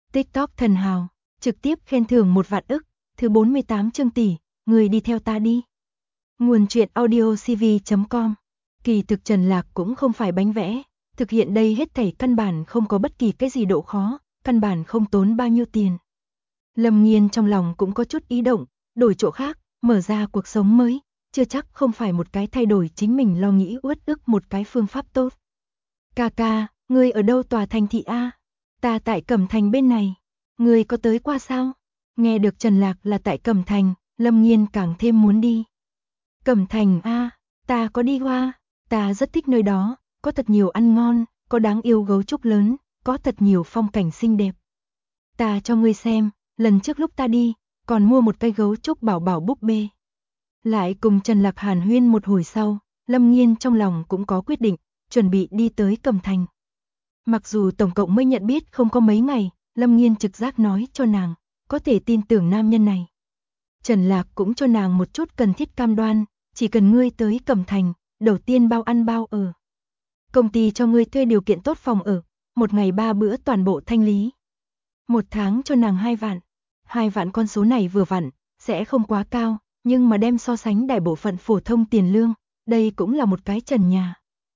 TikTok thần hào, trực tiếp khen thưởng 1 vạn ức, thứ 48 chương tỷ, người đi theo ta đi. Nguồn truyện audio cv.com. Kỳ thực Trần Lạc cũng không phải bánh vẽ, thực hiện đây hết thảy căn bản không có bất kỳ cái gì độ khó, căn bản không tốn bao nhiêu tiền. Lâm Nghiên trong lòng cũng có chút ý động, đổi chỗ khác, mở ra cuộc sống mới, chưa chắc không phải một cái thay đổi chính mình lo nghĩ uất ức một cái phương pháp tốt. Ca ca, ngươi ở đâu tòa thành thị A? Ta tại Cẩm Thành bên này, ngươi có tới qua sao? Nghe được Trần Lạc là tại Cẩm Thành, Lâm Nghiên càng thêm muốn đi. Cẩm Thành A, ta có đi qua, ta rất thích nơi đó, có thật nhiều ăn ngon, có đáng yêu gấu trúc lớn, có thật nhiều phong cảnh xinh đẹp. Ta cho ngươi xem, lần trước lúc ta đi, còn mua một cái gấu trúc bảo bảo búp bê. Lại cùng Trần Lạc hàn huyên một hồi sau, Lâm Nghiên trong lòng cũng có quyết định, chuẩn bị đi tới Cẩm Thành. Mặc dù tổng cộng mới nhận biết không có mấy ngày, Lâm Nghiên trực giác nói cho nàng, có thể tin tưởng nam nhân này. Trần Lạc cũng cho nàng một chút cần thiết cam đoan, chỉ cần ngươi tới Cẩm Thành, đầu tiên bao ăn bao ở. Công ty cho ngươi thuê điều kiện tốt phòng ở, một ngày 3 bữa toàn bộ thanh lý. Một tháng cho nàng 2 vạn. 2 vạn con số này vừa vặn, sẽ không quá cao, nhưng mà đem so sánh đại bộ phận phổ thông tiền lương, đây cũng là một cái trần nhà.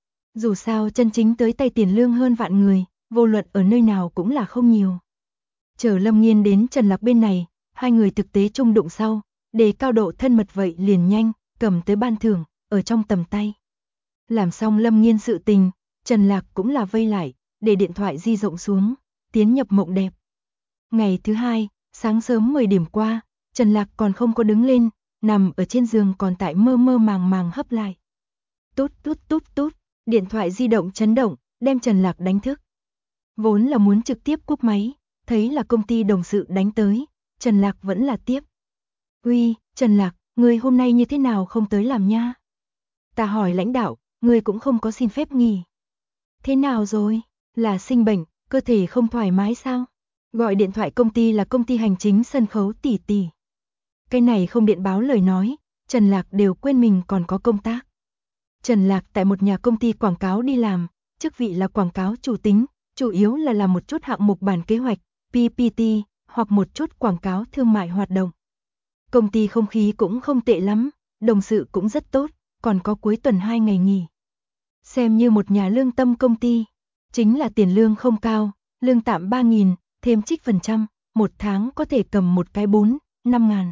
Dù sao chân chính tới tay tiền lương hơn vạn người, vô luận ở nơi nào cũng là không nhiều. Chờ Lâm Nghiên đến Trần Lạc bên này, hai người thực tế chung đụng sau, để cao độ thân mật vậy liền nhanh, cầm tới ban thưởng, ở trong tầm tay. Làm xong Lâm Nghiên sự tình, Trần Lạc cũng là vây lại, để điện thoại di rộng xuống, tiến nhập mộng đẹp. Ngày thứ hai, sáng sớm 10 điểm qua, Trần Lạc còn không có đứng lên, nằm ở trên giường còn tại mơ mơ màng màng hấp lại. Tút tút tút tút, điện thoại di động chấn động, đem Trần Lạc đánh thức. Vốn là muốn trực tiếp cúp máy, thấy là công ty đồng sự đánh tới, Trần Lạc vẫn là tiếp. Uy, Trần Lạc, ngươi hôm nay như thế nào không tới làm nha? Ta hỏi lãnh đạo, ngươi cũng không có xin phép nghỉ. Thế nào rồi? Là sinh bệnh, cơ thể không thoải mái sao? Gọi điện thoại công ty là công ty hành chính sân khấu tỷ tỷ. Cái này không điện báo lời nói, Trần Lạc đều quên mình còn có công tác. Trần Lạc tại một nhà công ty quảng cáo đi làm, chức vị là quảng cáo chủ tính, chủ yếu là làm một chút hạng mục bản kế hoạch, PPT, hoặc một chút quảng cáo thương mại hoạt động. Công ty không khí cũng không tệ lắm, đồng sự cũng rất tốt, còn có cuối tuần 2 ngày nghỉ. Xem như một nhà lương tâm công ty, chính là tiền lương không cao, lương tạm 3.000, thêm trích phần trăm, một tháng có thể cầm một cái 4, 5 ngàn.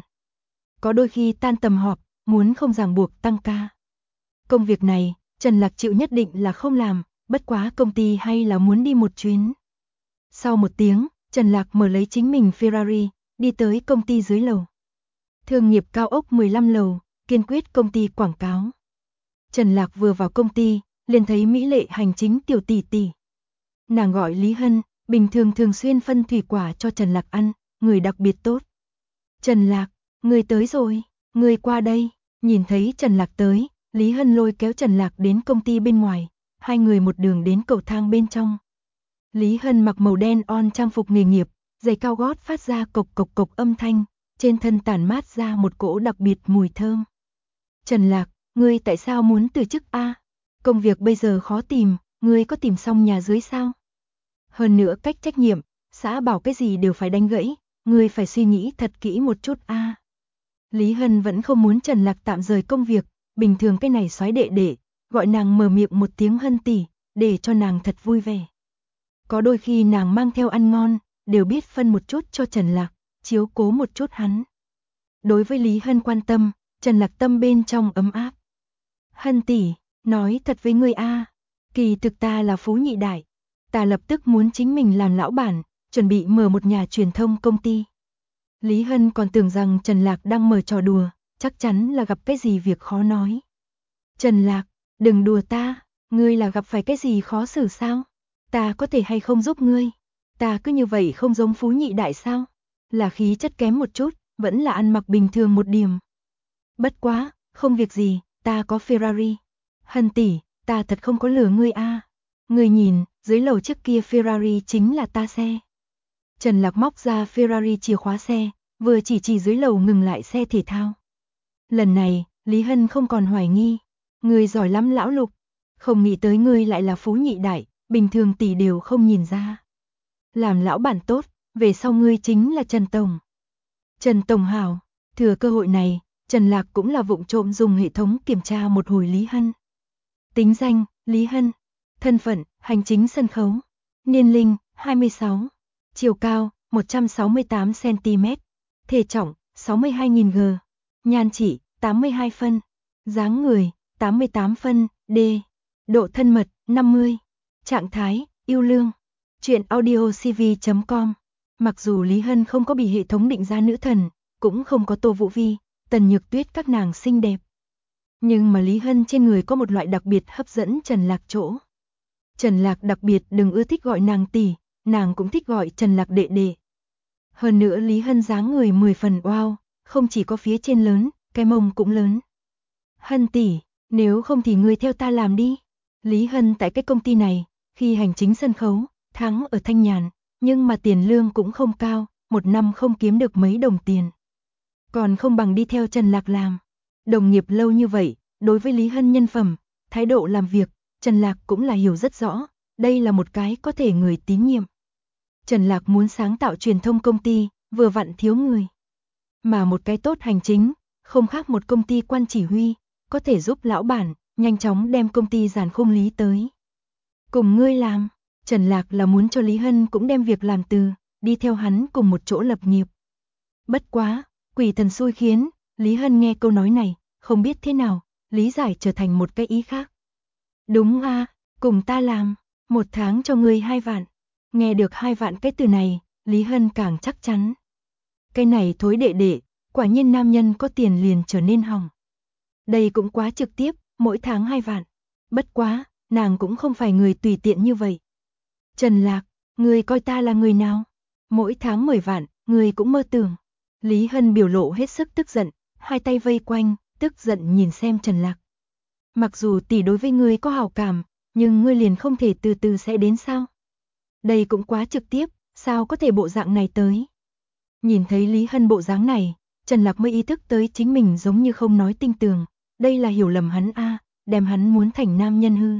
Có đôi khi tan tầm họp, muốn không ràng buộc tăng ca. Công việc này, Trần Lạc chịu nhất định là không làm, bất quá công ty hay là muốn đi một chuyến. Sau 1 tiếng, Trần Lạc mở lấy chính mình Ferrari, đi tới công ty dưới lầu. Thương nghiệp cao ốc 15 lầu, kiên quyết công ty quảng cáo. Trần Lạc vừa vào công ty, liền thấy mỹ lệ hành chính tiểu tỷ tỷ. Nàng gọi Lý Hân, bình thường thường xuyên phân thủy quả cho Trần Lạc ăn, người đặc biệt tốt. Trần Lạc, người tới rồi, người qua đây. Nhìn thấy Trần Lạc tới, Lý Hân lôi kéo Trần Lạc đến công ty bên ngoài, hai người một đường đến cầu thang bên trong. Lý Hân mặc màu đen on trang phục nghề nghiệp, giày cao gót phát ra cộc cộc cộc âm thanh, trên thân tản mát ra một cỗ đặc biệt mùi thơm. Trần Lạc, ngươi tại sao muốn từ chức a? Công việc bây giờ khó tìm, ngươi có tìm xong nhà dưới sao? Hơn nữa cách trách nhiệm, xã bảo cái gì đều phải đánh gãy, ngươi phải suy nghĩ thật kỹ một chút a. Lý Hân vẫn không muốn Trần Lạc tạm rời công việc, bình thường cái này soái đệ đệ, gọi nàng mở miệng một tiếng Hân tỷ, để cho nàng thật vui vẻ. Có đôi khi nàng mang theo ăn ngon, đều biết phân một chút cho Trần Lạc, chiếu cố một chút hắn. Đối với Lý Hân quan tâm, Trần Lạc tâm bên trong ấm áp. Hân tỷ, nói thật với ngươi a, kỳ thực ta là phú nhị đại, ta lập tức muốn chính mình làm lão bản, chuẩn bị mở một nhà truyền thông công ty. Lý Hân còn tưởng rằng Trần Lạc đang mở trò đùa, chắc chắn là gặp cái gì việc khó nói. Trần Lạc, đừng đùa ta, ngươi là gặp phải cái gì khó xử sao? Ta có thể hay không giúp ngươi? Ta cứ như vậy không giống phú nhị đại sao? Là khí chất kém một chút, vẫn là ăn mặc bình thường một điểm. Bất quá, không việc gì, ta có Ferrari. Hân tỷ, ta thật không có lừa ngươi a. Ngươi nhìn, dưới lầu trước kia Ferrari chính là ta xe. Trần Lạc móc ra Ferrari chìa khóa xe, vừa chỉ dưới lầu ngừng lại xe thể thao. Lần này, Lý Hân không còn hoài nghi. Ngươi giỏi lắm lão Lục. Không nghĩ tới ngươi lại là phú nhị đại, bình thường tỷ đều không nhìn ra. Làm lão bản tốt, về sau ngươi chính là Trần Tổng. Trần Tổng hảo, thừa cơ hội này, Trần Lạc cũng là vụng trộm dùng hệ thống kiểm tra một hồi Lý Hân. Tính danh, Lý Hân. Thân phận, hành chính sân khấu. Niên linh, 26. Chiều cao, 168cm. Thể trọng, 62.000 g. Nhan trị, 82 phân. Dáng người, 88 phân, D. Độ thân mật, 50. Trạng thái, yêu lương. Chuyện audiocv.com. Mặc dù Lý Hân không có bị hệ thống định ra nữ thần, cũng không có Tô Vũ Vi, Tần Nhược Tuyết các nàng xinh đẹp. Nhưng mà Lý Hân trên người có một loại đặc biệt hấp dẫn Trần Lạc chỗ. Trần Lạc đặc biệt đừng ưa thích gọi nàng tỷ, nàng cũng thích gọi Trần Lạc đệ đệ. Hơn nữa Lý Hân dáng người 10 phần wow, không chỉ có phía trên lớn, cái mông cũng lớn. Hân tỷ, nếu không thì ngươi theo ta làm đi. Lý Hân tại cái công ty này, khi hành chính sân khấu, tháng ở thanh nhàn, nhưng mà tiền lương cũng không cao, một năm không kiếm được mấy đồng tiền. Còn không bằng đi theo Trần Lạc làm. Đồng nghiệp lâu như vậy, đối với Lý Hân nhân phẩm, thái độ làm việc, Trần Lạc cũng là hiểu rất rõ, đây là một cái có thể người tín nhiệm. Trần Lạc muốn sáng tạo truyền thông công ty, vừa vặn thiếu người. Mà một cái tốt hành chính, không khác một công ty quan chỉ huy, có thể giúp lão bản, nhanh chóng đem công ty dàn khung lý tới. Cùng ngươi làm, Trần Lạc là muốn cho Lý Hân cũng đem việc làm từ, đi theo hắn cùng một chỗ lập nghiệp. Bất quá, quỷ thần xui khiến, Lý Hân nghe câu nói này, không biết thế nào, lý giải trở thành một cái ý khác. Đúng a, cùng ta làm, 1 tháng cho ngươi 2 vạn. Nghe được 2 vạn cái từ này, Lý Hân càng chắc chắn. Cái này thối đệ đệ, quả nhiên nam nhân có tiền liền trở nên hỏng. Đây cũng quá trực tiếp, mỗi tháng 2 vạn. Bất quá, nàng cũng không phải người tùy tiện như vậy. Trần Lạc, ngươi coi ta là người nào? Mỗi tháng 10 vạn, ngươi cũng mơ tưởng. Lý Hân biểu lộ hết sức tức giận, hai tay vây quanh, tức giận nhìn xem Trần Lạc. Mặc dù tỷ đối với ngươi có hảo cảm, nhưng ngươi liền không thể từ từ sẽ đến sao? Đây cũng quá trực tiếp, sao có thể bộ dạng này tới? Nhìn thấy Lý Hân bộ dáng này, Trần Lạc mới ý thức tới chính mình giống như không nói tinh tường, đây là hiểu lầm hắn a, đem hắn muốn thành nam nhân hư.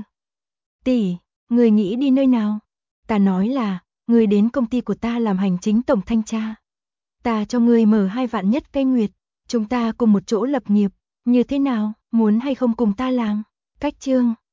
Tỷ, người nghĩ đi nơi nào? Ta nói là, người đến công ty của ta làm hành chính tổng thanh tra. Ta cho người mở 2 vạn nhất cây nguyệt, chúng ta cùng một chỗ lập nghiệp, như thế nào, muốn hay không cùng ta làm? Cách chương